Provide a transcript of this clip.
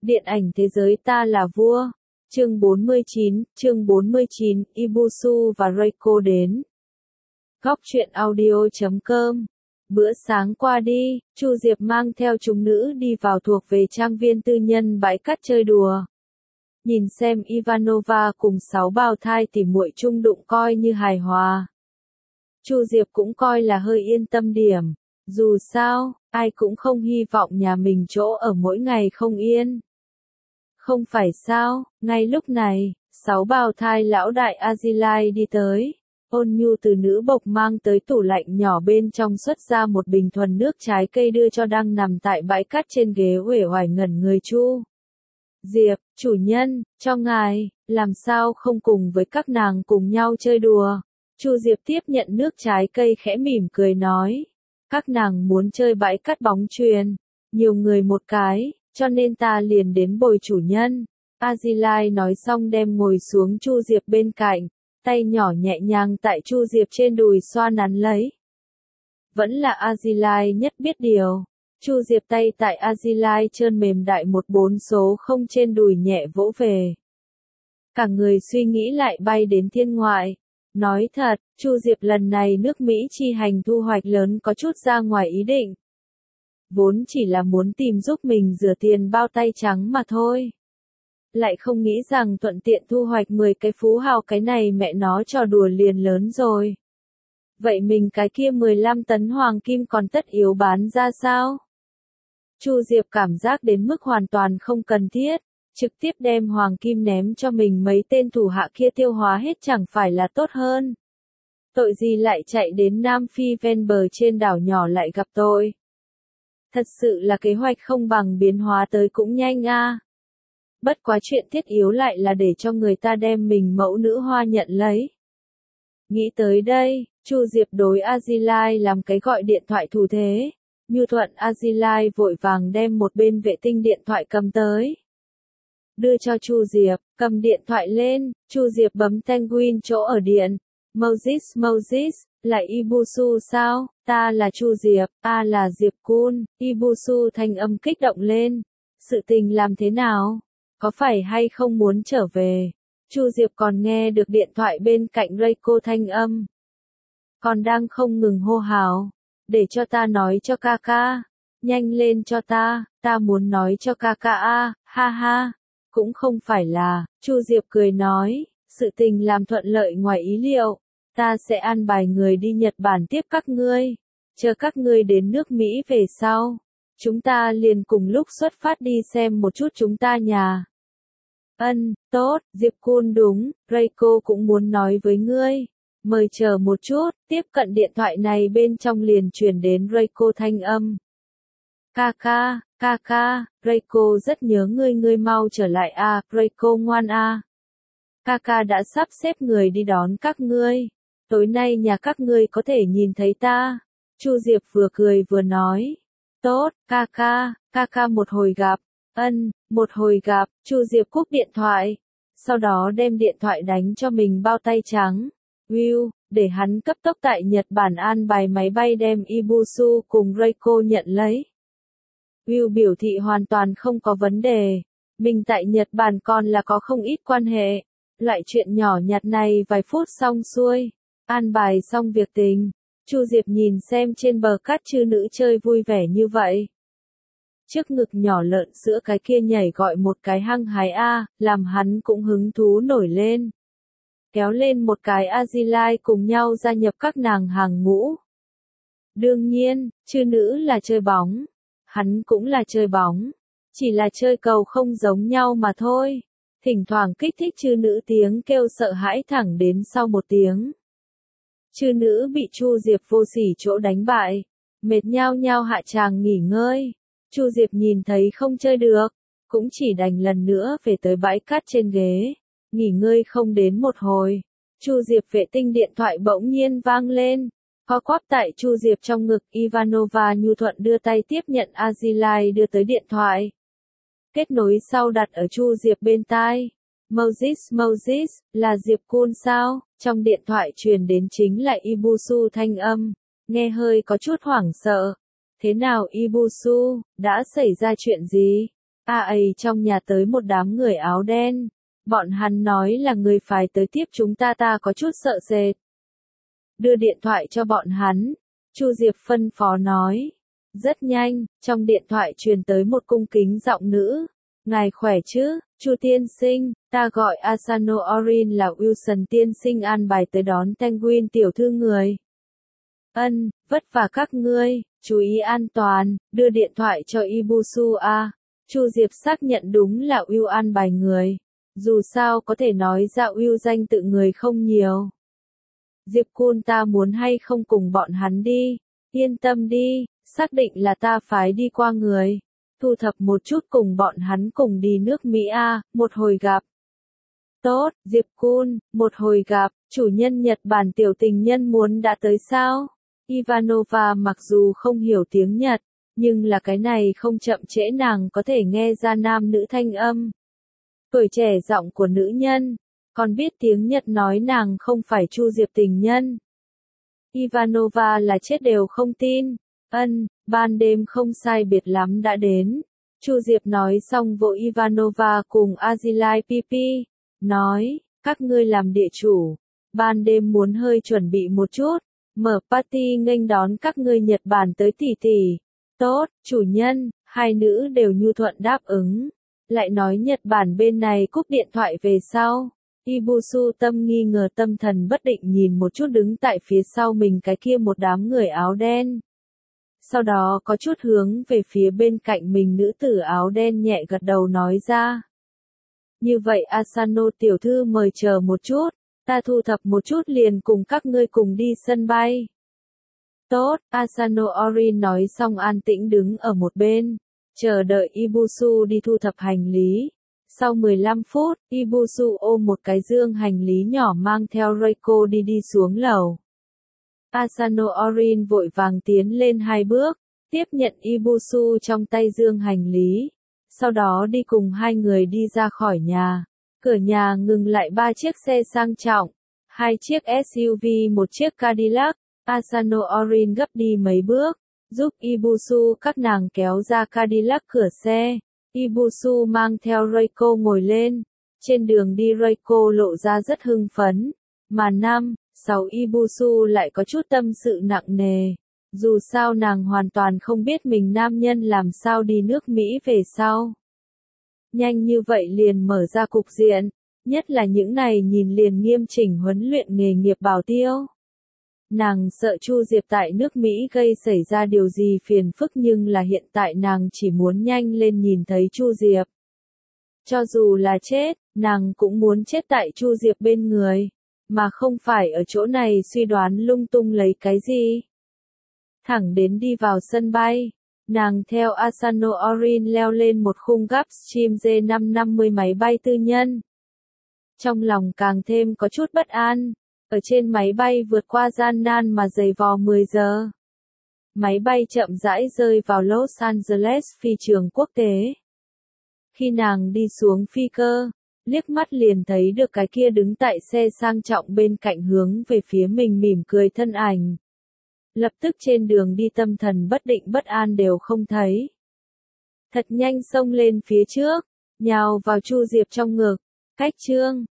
Điện ảnh thế giới ta là vua. Chương 49, Ibusu và Reiko đến. Góc truyện audio.com. Bữa sáng qua đi, Chu Diệp mang theo chúng nữ đi vào thuộc về trang viên tư nhân bãi cát chơi đùa. Nhìn xem Ivanova cùng 6 bào thai tỉ muội chung đụng coi như hài hòa. Chu Diệp cũng coi là hơi yên tâm điểm. Dù sao, ai cũng không hy vọng nhà mình chỗ ở mỗi ngày không yên. Không phải sao, ngay lúc này, 6 bào thai lão đại Azilai đi tới. Ôn nhu từ nữ bộc mang tới tủ lạnh nhỏ bên trong xuất ra một bình thuần nước trái cây đưa cho đang nằm tại bãi cát trên ghế uể oải ngẩn người Chu. Diệp, chủ nhân, cho ngài, làm sao không cùng với các nàng cùng nhau chơi đùa. Chu Diệp tiếp nhận nước trái cây khẽ mỉm cười nói. Các nàng muốn chơi bãi cát bóng chuyền, nhiều người một cái, cho nên ta liền đến bồi chủ nhân. Azilai nói xong đem ngồi xuống Chu Diệp bên cạnh, tay nhỏ nhẹ nhàng tại Chu Diệp trên đùi xoa nắn lấy. Vẫn là Azilai nhất biết điều. Chu Diệp tay tại Azilai trơn mềm đại 14 số không trên đùi nhẹ vỗ về. Cả người suy nghĩ lại bay đến thiên ngoại. Nói thật, Chu Diệp lần này nước Mỹ chi hành thu hoạch lớn có chút ra ngoài ý định. Vốn chỉ là muốn tìm giúp mình rửa tiền bao tay trắng mà thôi. Lại không nghĩ rằng thuận tiện thu hoạch 10 cái phú hào, cái này mẹ nó trò đùa liền lớn rồi. Vậy mình cái kia 15 tấn hoàng kim còn tất yếu bán ra sao? Chu Diệp cảm giác đến mức hoàn toàn không cần thiết, trực tiếp đem hoàng kim ném cho mình mấy tên thủ hạ kia tiêu hóa hết chẳng phải là tốt hơn. Tội gì lại chạy đến Nam Phi ven bờ trên đảo nhỏ lại gặp tôi. Thật sự là kế hoạch không bằng biến hóa tới cũng nhanh a. Bất quá chuyện thiết yếu lại là để cho người ta đem mình mẫu nữ hoa nhận lấy. Nghĩ tới đây, Chu Diệp đối Azilai làm cái gọi điện thoại thủ thế. Nhu thuận Azilai vội vàng đem một bên vệ tinh điện thoại cầm tới. Đưa cho Chu Diệp, cầm điện thoại lên, Chu Diệp bấm Penguin chỗ ở điện. Moses, là Ibusu sao? Ta là Chu Diệp, ta là Diệp Kun. Ibusu thanh âm kích động lên. Sự tình làm thế nào? Có phải hay không muốn trở về? Chu Diệp còn nghe được điện thoại bên cạnh Reiko thanh âm. Còn đang không ngừng hô hào. Để cho ta nói cho ca ca. Nhanh lên cho ta muốn nói cho ca ca a, ha ha. Cũng không phải là, Chu Diệp cười nói, sự tình làm thuận lợi ngoài ý liệu. Ta sẽ an bài người đi Nhật Bản tiếp các ngươi. Chờ các ngươi đến nước Mỹ về sau. Chúng ta liền cùng lúc xuất phát đi xem một chút chúng ta nhà. Tốt, Diệp Kun đúng, Reiko cũng muốn nói với ngươi. Mời chờ một chút, tiếp cận điện thoại này bên trong liền truyền đến Reiko thanh âm. Ca, Reiko rất nhớ ngươi mau trở lại a, Reiko ngoan a. Ca đã sắp xếp người đi đón các ngươi. Tối nay nhà các ngươi có thể nhìn thấy ta. Chu Diệp vừa cười vừa nói. Tốt, ca một hồi gặp. Một hồi gặp, Chu Diệp cúp điện thoại. Sau đó đem điện thoại đánh cho mình bao tay trắng. Will, để hắn cấp tốc tại Nhật Bản an bài máy bay đem Ibusu cùng Reiko nhận lấy. Will biểu thị hoàn toàn không có vấn đề. Mình tại Nhật Bản còn là có không ít quan hệ. Loại chuyện nhỏ nhặt này vài phút xong xuôi. An bài xong việc tình. Chu Diệp nhìn xem trên bờ cát chư nữ chơi vui vẻ như vậy. Trước ngực nhỏ lợn sữa cái kia nhảy gọi một cái hăng hái a, làm hắn cũng hứng thú nổi lên. Kéo lên một cái Azilai cùng nhau gia nhập các nàng hàng ngũ. Đương nhiên, chư nữ là chơi bóng. Hắn cũng là chơi bóng. Chỉ là chơi cầu không giống nhau mà thôi. Thỉnh thoảng kích thích chư nữ tiếng kêu sợ hãi thẳng đến sau một tiếng. Chư nữ bị Chu Diệp vô sỉ chỗ đánh bại. Mệt nhao hạ tràng nghỉ ngơi. Chu Diệp nhìn thấy không chơi được. Cũng chỉ đành lần nữa về tới bãi cát trên ghế. Nghỉ ngơi không đến một hồi. Chu Diệp vệ tinh điện thoại bỗng nhiên vang lên. Co quắp tại Chu Diệp trong ngực, Ivanova nhu thuận đưa tay tiếp nhận Azilai đưa tới điện thoại. Kết nối sau đặt ở Chu Diệp bên tai. Moses, là Diệp Kun sao? Trong điện thoại truyền đến chính là Ibusu thanh âm. Nghe hơi có chút hoảng sợ. Thế nào Ibusu, đã xảy ra chuyện gì? ấy trong nhà tới một đám người áo đen. Bọn hắn nói là người phải tới tiếp chúng ta có chút sợ sệt. Đưa điện thoại cho bọn hắn. Chu Diệp phân phó nói. Rất nhanh, trong điện thoại truyền tới một cung kính giọng nữ. Ngài khỏe chứ, Chu tiên sinh, ta gọi Asano Orin là Wilson tiên sinh an bài tới đón Penguin tiểu thư người. Vất vả các ngươi, chú ý an toàn, đưa điện thoại cho Ibusu a. Chu Diệp xác nhận đúng là Will an bài người. Dù sao có thể nói ra Will danh tự người không nhiều. Diệp Kun ta muốn hay không cùng bọn hắn đi. Yên tâm đi, xác định là ta phái đi qua người. Thu thập một chút cùng bọn hắn cùng đi nước Mỹ a, một hồi gặp. Tốt, Diệp Kun, một hồi gặp, chủ nhân Nhật Bản tiểu tình nhân muốn đã tới sao? Ivanova mặc dù không hiểu tiếng Nhật, nhưng là cái này không chậm trễ nàng có thể nghe ra nam nữ thanh âm. Tuổi trẻ giọng của nữ nhân, còn biết tiếng Nhật nói nàng không phải Chu Diệp tình nhân. Ivanova là chết đều không tin. Ban đêm không sai biệt lắm đã đến. Chu Diệp nói xong vội Ivanova cùng Azilai Pipi, nói, các ngươi làm địa chủ, ban đêm muốn hơi chuẩn bị một chút, mở party nghênh đón các ngươi Nhật Bản tới tỷ tỷ. Tốt, chủ nhân, hai nữ đều nhu thuận đáp ứng. Lại nói Nhật Bản bên này cúp điện thoại về sau. Ibusu tâm nghi ngờ tâm thần bất định nhìn một chút đứng tại phía sau mình cái kia một đám người áo đen. Sau đó có chút hướng về phía bên cạnh mình nữ tử áo đen nhẹ gật đầu nói ra. Như vậy Asano tiểu thư mời chờ một chút, ta thu thập một chút liền cùng các ngươi cùng đi sân bay. Tốt, Asano Orin nói xong an tĩnh đứng ở một bên, chờ đợi Ibusu đi thu thập hành lý. Sau 15 phút, Ibusu ôm một cái dương hành lý nhỏ mang theo Reiko đi xuống lầu. Asano Orin vội vàng tiến lên 2 bước, tiếp nhận Ibusu trong tay dương hành lý. Sau đó đi cùng hai người đi ra khỏi nhà. Cửa nhà ngừng lại 3 chiếc xe sang trọng, 2 chiếc SUV, một chiếc Cadillac. Asano Orin gấp đi mấy bước, giúp Ibusu các nàng kéo ra Cadillac cửa xe. Ibusu mang theo Reiko ngồi lên. Trên đường đi Reiko lộ ra rất hưng phấn. Mà 6 Ibusu lại có chút tâm sự nặng nề. Dù sao nàng hoàn toàn không biết mình nam nhân làm sao đi nước Mỹ về sau. Nhanh như vậy liền mở ra cục diện. Nhất là những này nhìn liền nghiêm chỉnh huấn luyện nghề nghiệp bảo tiêu. Nàng sợ Chu Diệp tại nước Mỹ gây xảy ra điều gì phiền phức nhưng là hiện tại nàng chỉ muốn nhanh lên nhìn thấy Chu Diệp. Cho dù là chết, nàng cũng muốn chết tại Chu Diệp bên người, mà không phải ở chỗ này suy đoán lung tung lấy cái gì. Thẳng đến đi vào sân bay, nàng theo Asano Orin leo lên một khung Gulfstream G550 máy bay tư nhân. Trong lòng càng thêm có chút bất an. Ở trên máy bay vượt qua gian nan mà giày vò 10 giờ. Máy bay chậm rãi rơi vào Los Angeles phi trường quốc tế. Khi nàng đi xuống phi cơ, liếc mắt liền thấy được cái kia đứng tại xe sang trọng bên cạnh hướng về phía mình mỉm cười thân ảnh. Lập tức trên đường đi tâm thần bất định bất an đều không thấy. Thật nhanh xông lên phía trước, nhào vào Chu Diệp trong ngực. Cách chương